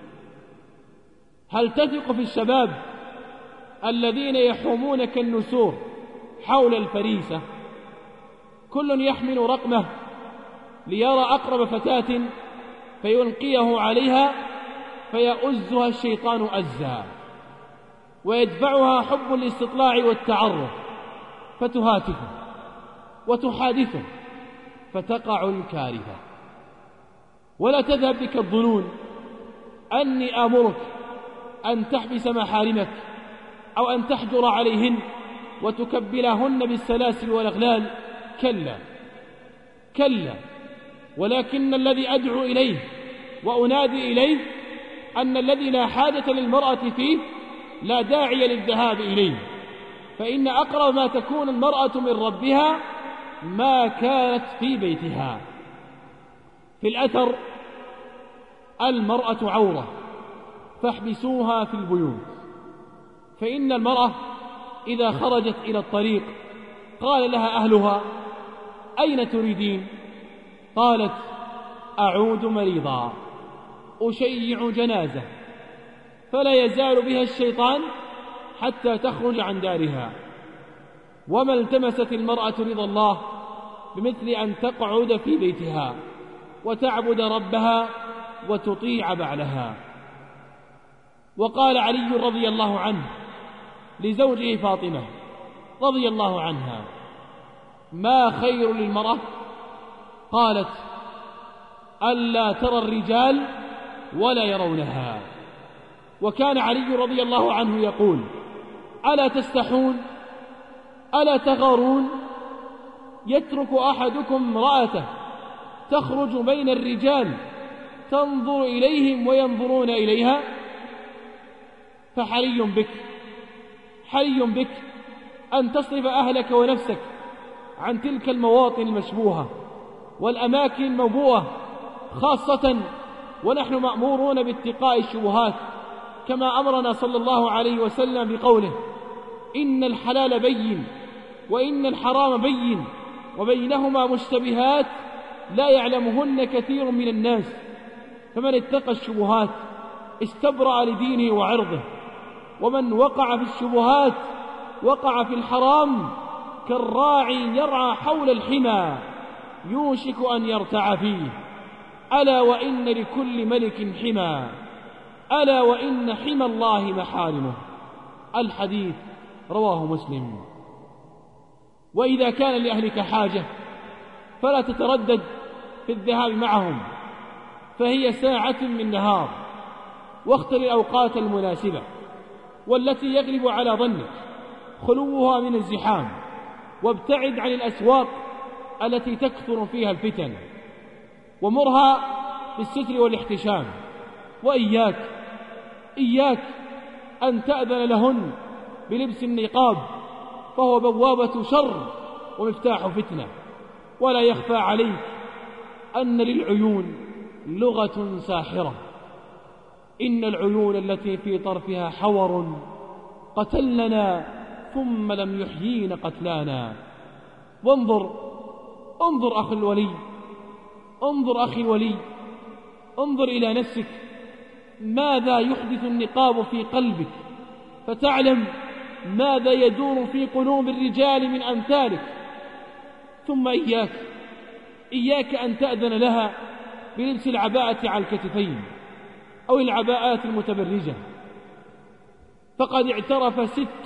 هل تثق في الشباب الذين يحومون كالنسور حول الفريسة، كل يحمل رقمه ليرى أقرب فتاة فيلقيه عليها فيؤزها الشيطان أزا، ويدفعها حب الاستطلاع والتعرف فتهاتفه وتحادثه فتقع الكارثة؟ ولا تذهب بك الظنون أني آمرك أن تحبس محارمك أو أن تحجر عليهن وتكبلهن بالسلاسل والأغلال، كلا كلا، ولكن الذي أدعو إليه وأنادي إليه أن الذي لا حاجة للمرأة فيه لا داعي للذهاب إليه، فإن أقرب ما تكون المرأة من ربها ما كانت في بيتها. في الأثر: المرأة عورة فاحبسوها في البيوت. فإن المرأة إذا خرجت إلى الطريق قال لها أهلها: أين تريدين؟ قالت: أعود مريضا أشيع جنازة، فلا يزال بها الشيطان حتى تخرج عن دارها. وما التمست المرأة رضا الله بمثل أن تقعد في بيتها وتعبد ربها وتطيع بعلها. وقال علي رضي الله عنه لزوجه فاطمة رضي الله عنها: ما خير للمرأة؟ قالت: ألا ترى الرجال ولا يرونها. وكان علي رضي الله عنه يقول: ألا تستحون؟ ألا تغارون؟ يترك أحدكم امرأته تخرج بين الرجال تنظر إليهم وينظرون إليها؟ فحري بك أن تصرف أهلك ونفسك عن تلك المواطن المشبوهة والأماكن الموبوءة، خاصة ونحن مأمورون باتقاء الشبهات كما أمرنا صلى الله عليه وسلم بقوله: إن الحلال بين وإن الحرام بين وبينهما مشتبهات لا يعلمهن كثير من الناس، فمن اتقى الشبهات استبرأ لدينه وعرضه، ومن وقع في الشبهات وقع في الحرام كالراعي يرعى حول الحمى يوشك أن يرتع فيه. ألا وإن لكل ملك حمى، ألا وإن حمى الله محارمه. الحديث رواه مسلم. وإذا كان لأهلك حاجة فلا تتردد في الذهاب معهم، فهي ساعة من نهار، واختر الأوقات المناسبة والتي يغلب على ظنك خلوها من الزحام، وابتعد عن الأسواق التي تكثر فيها الفتن، ومرها بالستر والاحتشام. وإياك أن تأذن لهن بلبس النقاب، فهو بوابة شر ومفتاح فتنة. ولا يخفى عليك أن للعيون لغة ساحرة، إن العيون التي في طرفها حور قتلنا ثم لم يحيين قتلانا. وانظر أخي الولي، انظر أخي الولي، انظر إلى نفسك، ماذا يحدث النقاب في قلبك، فتعلم ماذا يدور في قلوب الرجال من أمثالك. ثم إياك أن تأذن لها بلبس العباءة على الكتفين أو العباءات المتبرجة، فقد اعترف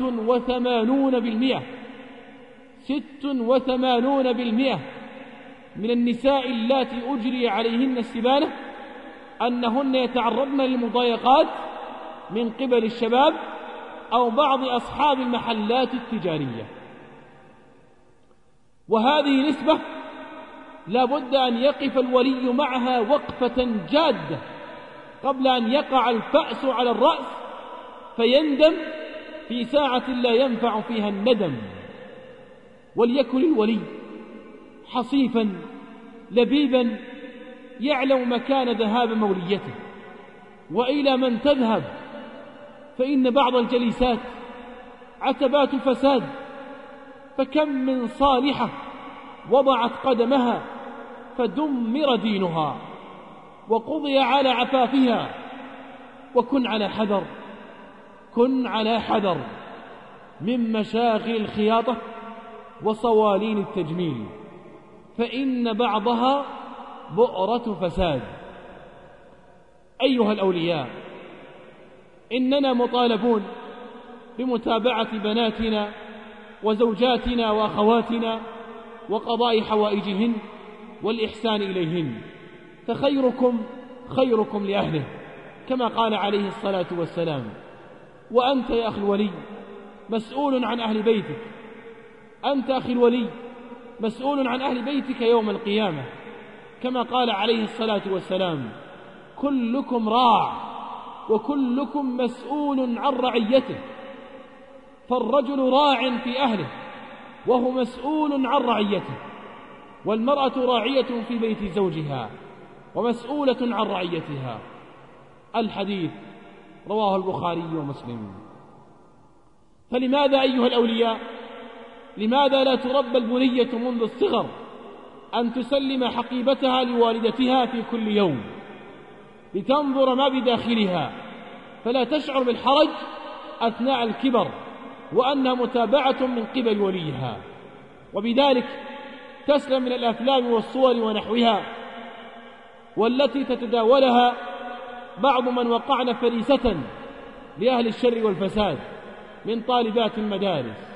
86% من النساء اللاتي أجري عليهن السبانة أنهن يتعرضن للمضايقات من قبل الشباب أو بعض أصحاب المحلات التجارية. وهذه نسبة لا بد أن يقف الولي معها وقفة جادة قبل أن يقع الفأس على الرأس فيندم في ساعة لا ينفع فيها الندم. وليكن الولي حصيفا لبيبا يعلم مكان ذهاب موليته وإلى من تذهب، فإن بعض الجليسات عتبات فساد، فكم من صالحة وضعت قدمها فدمر دينها وقضي على عفافها. وكن على حذر من مشاغل الخياطة وصوالين التجميل، فإن بعضها بؤرة فساد. أيها الأولياء، إننا مطالبون بمتابعة بناتنا وزوجاتنا وأخواتنا وقضاء حوائجهن والإحسان إليهن، فخيركم خيركم لأهله كما قال عليه الصلاة والسلام. وأنت يا أخي الولي مسؤول عن أهل بيتك، أنت أخي الولي مسؤول عن أهل بيتك يوم القيامة كما قال عليه الصلاة والسلام: كلكم راع وكلكم مسؤول عن رعيته. فالرجل راع في أهله وهو مسؤول عن رعيته، والمرأة راعية في بيت زوجها ومسؤولة عن رعيتها. الحديث رواه البخاري ومسلم. فلماذا أيها الأولياء، لماذا لا تربى البنية منذ الصغر أن تسلم حقيبتها لوالدتها في كل يوم لتنظر ما بداخلها، فلا تشعر بالحرج أثناء الكبر وأنها متابعة من قبل وليها، وبذلك تسلم من الأفلام والصور ونحوها، والتي تتداولها بعض من وقعن فريسة لأهل الشر والفساد من طالبات المدارس.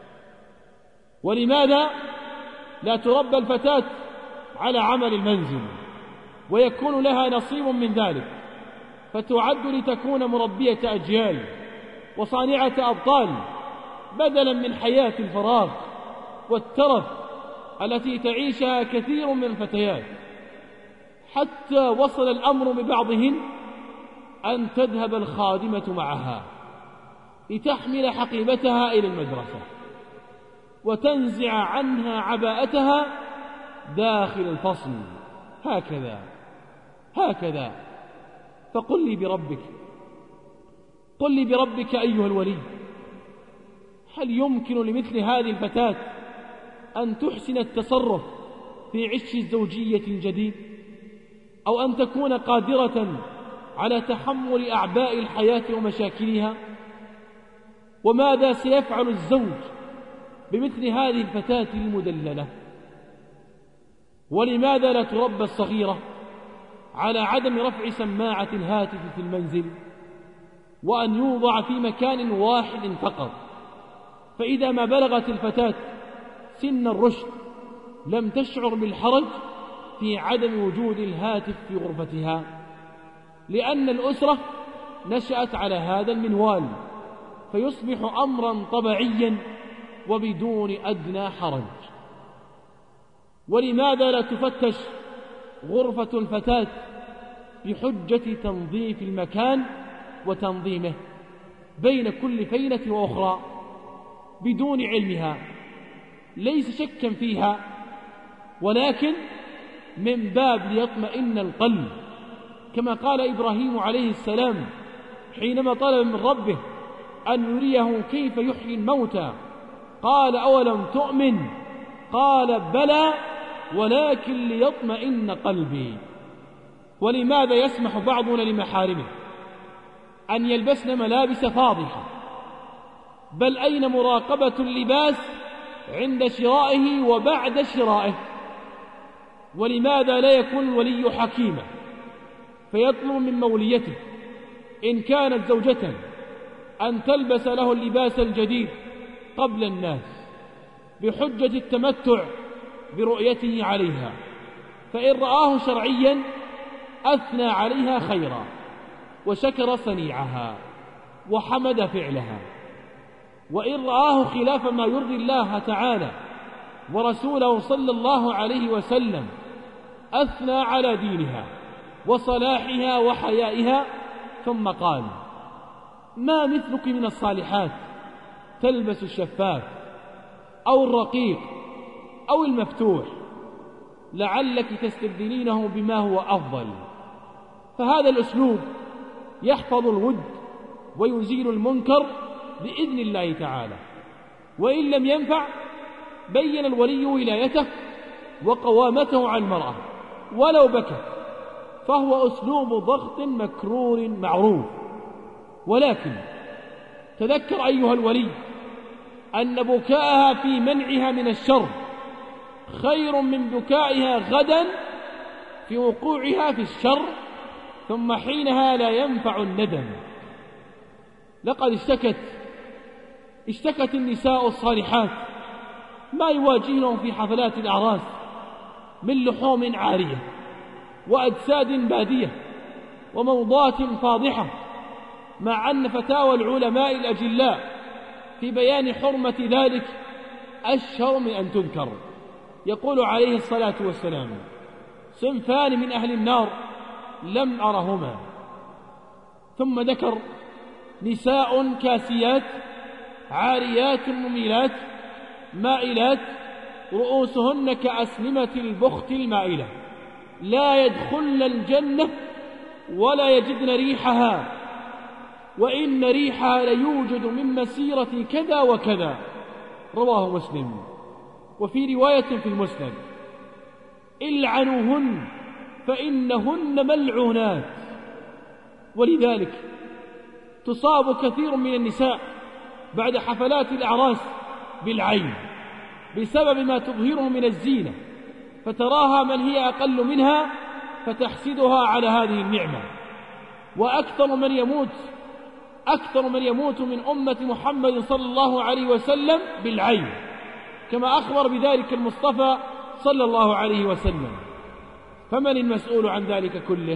ولماذا لا تربى الفتاة على عمل المنزل ويكون لها نصيب من ذلك، فتعد لتكون مربية أجيال وصانعة أبطال، بدلا من حياة الفراغ والترف التي تعيشها كثير من الفتيات، حتى وصل الأمر ببعضهن أن تذهب الخادمة معها لتحمل حقيبتها إلى المدرسة وتنزع عنها عباءتها داخل الفصل. هكذا فقل لي بربك أيها الولي، هل يمكن لمثل هذه الفتاة أن تحسن التصرف في عش الزوجية الجديد، أو أن تكون قادرة على تحمل أعباء الحياة ومشاكلها؟ وماذا سيفعل الزوج بمثل هذه الفتاة المدللة؟ ولماذا لا تربى الصغيرة على عدم رفع سماعة الهاتف في المنزل، وأن يوضع في مكان واحد فقط، فإذا ما بلغت الفتاة سن الرشد لم تشعر بالحرج في عدم وجود الهاتف في غرفتها، لأن الأسرة نشأت على هذا المنوال، فيصبح أمرا طبيعيا وبدون أدنى حرج. ولماذا لا تفتش غرفة الفتاة بحجة تنظيف المكان وتنظيمه بين كل فينة وأخرى بدون علمها، ليس شكا فيها، ولكن من باب ليطمئن القلب، كما قال إبراهيم عليه السلام حينما طلب من ربه أن يريه كيف يحيي الموتى، قال أولم تؤمن؟ قال بلى ولكن ليطمئن قلبي. ولماذا يسمح بعضنا لمحارمه أن يلبسن ملابس فاضحة؟ بل أين مراقبة اللباس عند شرائه وبعد شرائه؟ ولماذا لا يكون الولي حكيما فيطلب من موليته إن كانت زوجة أن تلبس له اللباس الجديد قبل الناس بحجة التمتع برؤيته عليها، فإن رآه شرعيا أثنى عليها خيرا وشكر صنيعها وحمد فعلها، وإن رآه خلاف ما يرضي الله تعالى ورسوله صلى الله عليه وسلم أثنى على دينها وصلاحها وحيائها، ثم قال: ما مثلك من الصالحات تلبس الشفاف أو الرقيق أو المفتوح، لعلك تستبدلينه بما هو أفضل. فهذا الأسلوب يحفظ الود ويزيل المنكر بإذن الله تعالى. وإن لم ينفع بين الولي ولايته وقوامته على المرأة ولو بكت، فهو أسلوب ضغط مكرور معروف. ولكن تذكر أيها الولي أن بكاءها في منعها من الشر خير من بكائها غدا في وقوعها في الشر، ثم حينها لا ينفع الندم. لقد اشتكت النساء الصالحات ما يواجههم في حفلات الأعراس من لحوم عارية وأجساد بادية وموضات فاضحة، مع أن فتاوى العلماء الأجلاء في بيان حرمة ذلك أشهر من أن تذكر. يقول عليه الصلاة والسلام: صنفان من أهل النار لم أرهما. ثم ذكر: نساء كاسيات عاريات مميلات مائلات رؤوسهن كأسنمة البخت المائلة، لا يدخلن الجنة ولا يجدن ريحها، وإن ريحها ليوجد من مسيرة كذا وكذا. رواه مسلم. وفي رواية في المسند: العنوهن فإنهن ملعونات. ولذلك تصاب كثير من النساء بعد حفلات الأعراس بالعين بسبب ما تظهره من الزينة، فتراها من هي أقل منها فتحسدها على هذه النعمة. وأكثر من يموت من أمة محمد صلى الله عليه وسلم بالعين، كما أخبر بذلك المصطفى صلى الله عليه وسلم. فمن المسؤول عن ذلك كله؟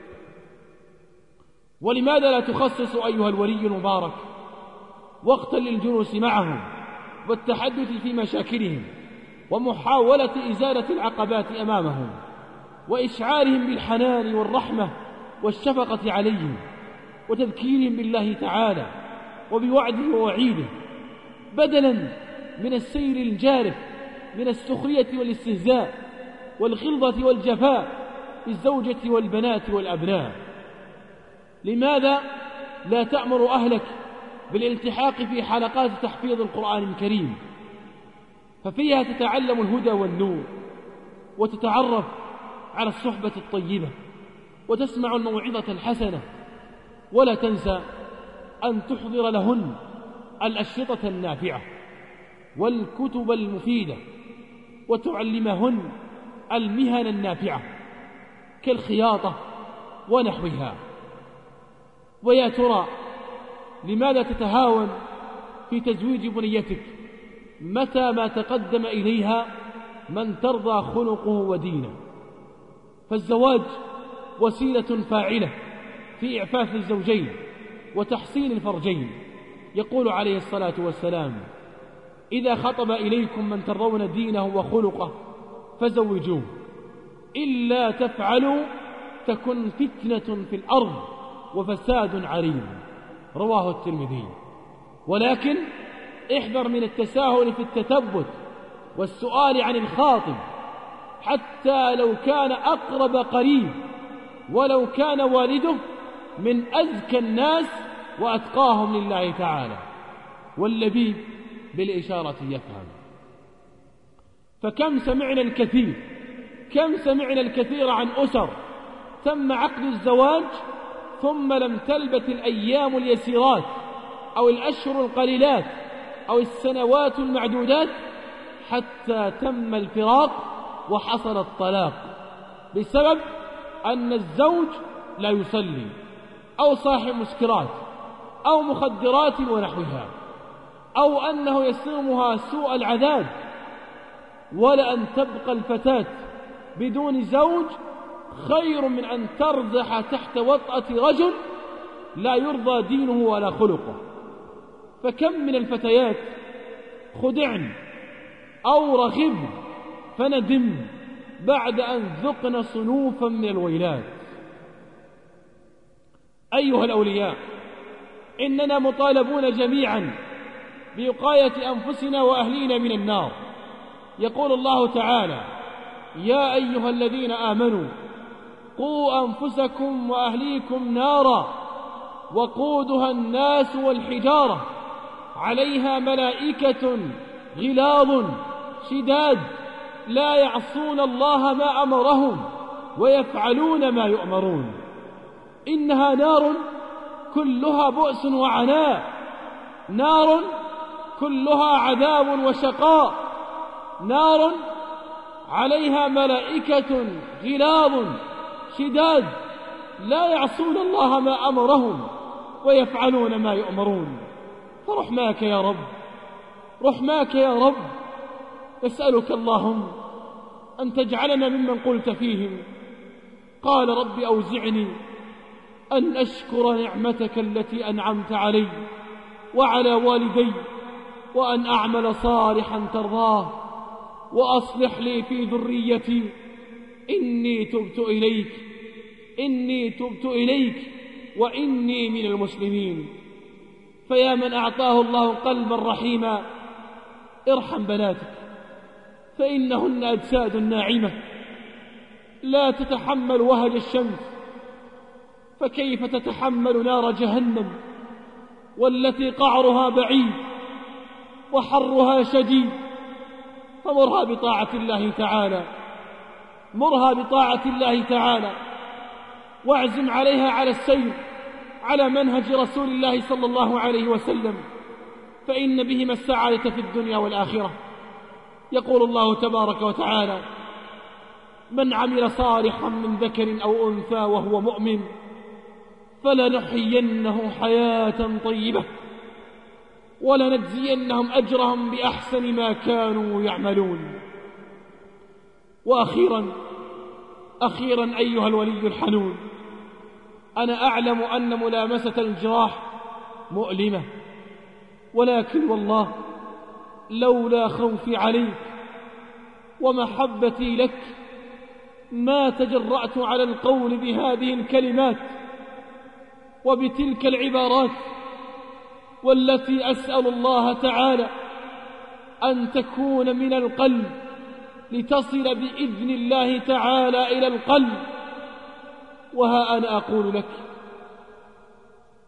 ولماذا لا تخصص أيها الولي المبارك وقتا للجلوس معهم والتحدث في مشاكلهم ومحاولة إزالة العقبات أمامهم وإشعارهم بالحنان والرحمة والشفقة عليهم وتذكيرهم بالله تعالى وبوعده ووعيده، بدلا من السير الجارف من السخرية والاستهزاء والغلظة والجفاء بالزوجة والبنات والأبناء. لماذا لا تأمر أهلك بالالتحاق في حلقات تحفيظ القرآن الكريم؟ ففيها تتعلم الهدى والنور، وتتعرف على الصحبة الطيبة، وتسمع الموعظة الحسنة. ولا تنسى أن تحضر لهن الأشرطة النافعة والكتب المفيدة، وتعلمهن المهن النافعة كالخياطة ونحوها. ويا ترى لماذا تتهاون في تزويج بنيتك متى ما تقدم إليها من ترضى خلقه ودينه؟ فالزواج وسيلة فاعلة في إعفاف الزوجين وتحصين الفرجين. يقول عليه الصلاة والسلام: إذا خطب إليكم من ترضون دينه وخلقه فزوجوه، إلا تفعلوا تكن فتنة في الأرض وفساد عريض. رواه الترمذي. ولكن احذر من التساهل في التثبت والسؤال عن الخاطب، حتى لو كان أقرب قريب، ولو كان والده من أزكى الناس وأتقاهم لله تعالى. واللبيب بالإشارة يفهم. فكم سمعنا الكثير عن أسر تم عقد الزواج ثم لم تلبث الأيام اليسيرات أو الأشهر القليلات أو السنوات المعدودات حتى تم الفراق وحصل الطلاق، بسبب أن الزوج لا يصلي، أو صاحب مسكرات، أو مخدرات ونحوها، أو أنه يسومها سوء العذاب. ولأن تبقى الفتاة بدون زوج خير من أن ترزح تحت وطأة رجل لا يرضى دينه ولا خلقه. فكم من الفتيات خدعن أو رغبن فندم بعد أن ذقن صنوفا من الويلات. أيها الأولياء، إننا مطالبون جميعا بوقاية أنفسنا وأهلينا من النار. يقول الله تعالى: يا أيها الذين آمنوا قوا أنفسكم وأهليكم نارا وقودها الناس والحجارة عليها ملائكة غلاظ شداد لا يعصون الله ما أمرهم ويفعلون ما يؤمرون. إنها نار كلها بؤس وعناء، نار كلها عذاب وشقاء، نار عليها ملائكة غلاظ شداد لا يعصون الله ما أمرهم ويفعلون ما يؤمرون. فرحماك يا رب، رحماك يا رب، نسألك اللهم أن تجعلنا ممن قلت فيهم: قال رب أوزعني أن أشكر نعمتك التي أنعمت علي وعلى والدي، وأن أعمل صالحا ترضاه، وأصلح لي في ذريتي، إني تبت إليك وإني من المسلمين. فيا من أعطاه الله قلبا رحيما، ارحم بناتك، فإنهن أجساد ناعمة لا تتحمل وهج الشمس، فكيف تتحمل نار جهنم والتي قعرها بعيد وحرها شديد؟ فمرها بطاعة الله تعالى، مرها بطاعة الله تعالى، واعزم عليها على السير على منهج رسول الله صلى الله عليه وسلم، فإن بهما السعادة في الدنيا والآخرة. يقول الله تبارك وتعالى: من عمل صالحا من ذكر أو أنثى وهو مؤمن فلنحيينه حياة طيبة ولنجزينهم أجرهم بأحسن ما كانوا يعملون. وأخيرا أيها الولي الحنون، أنا أعلم أن ملامسة الجراح مؤلمة، ولكن والله لولا خوفي عليك ومحبتي لك ما تجرأت على القول بهذه الكلمات وبتلك العبارات، والتي أسأل الله تعالى أن تكون من القلب لتصل بإذن الله تعالى إلى القلب. وها أنا أقول لك: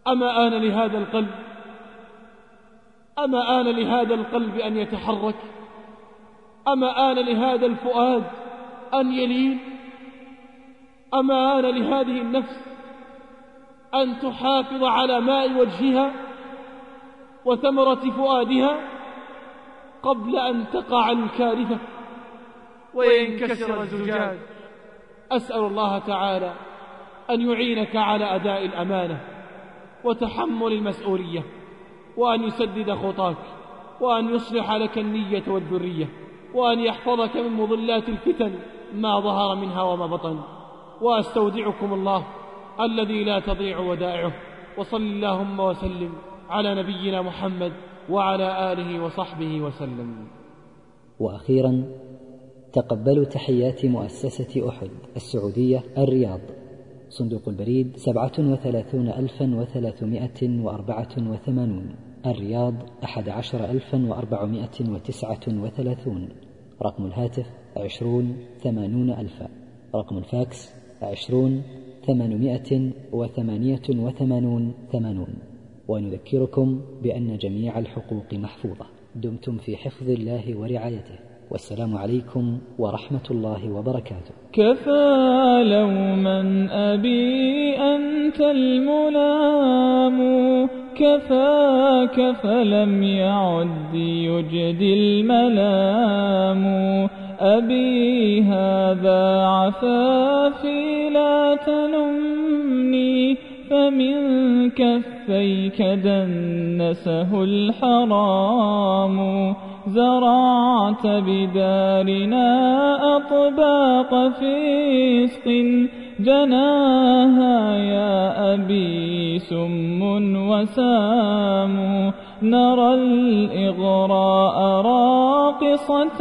أما آن لهذا القلب، أما آن لهذا القلب أن يتحرك، أما آن لهذا الفؤاد أن يلين، أما آن لهذه النفس أن تحافظ على ماء وجهها وثمرة فؤادها قبل أن تقع الكارثة وينكسر الزجاج. أسأل الله تعالى أن يعينك على أداء الأمانة وتحمل المسؤولية، وأن يسدد خطاك، وأن يصلح لك النية والذرية، وأن يحفظك من مضلات الفتن ما ظهر منها وما بطن. وأستودعكم الله الذي لا تضيع ودائعه، وصل اللهم وسلم على نبينا محمد وعلى آله وصحبه وسلم. وأخيرا تقبلوا تحيات مؤسسة أحد السعودية الرياض، صندوق البريد 37,384 الرياض 11,439، رقم الهاتف 20 80 ألف، رقم الفاكس 20 888 80. ونذكركم بأن جميع الحقوق محفوظة. دمتم في حفظ الله ورعايته، والسلام عليكم ورحمة الله وبركاته. كفى لوما أبي أنت الملام، كفاك فلم يعد يجدي الملام. أبي هذا عفافي لا تلمني، فمن كفيك دنسه الحرام. زرعت بدارنا أطباق فسق، جناها يا أبي سم وسام. نرى الإغراء راقصة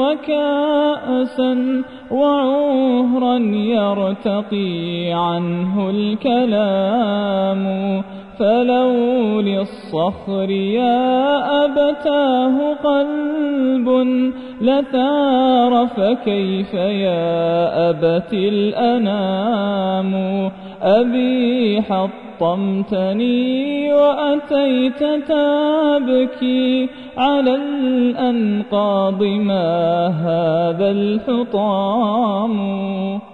وكأسا، وعهرا يرتقي عنه الكلام. فلو للصخر يا أبتاه قلب لثار، فكيف يا أبت الأنام. أبي حطمتني وأتيت تبكي على الأنقاض، ما هذا الحطام.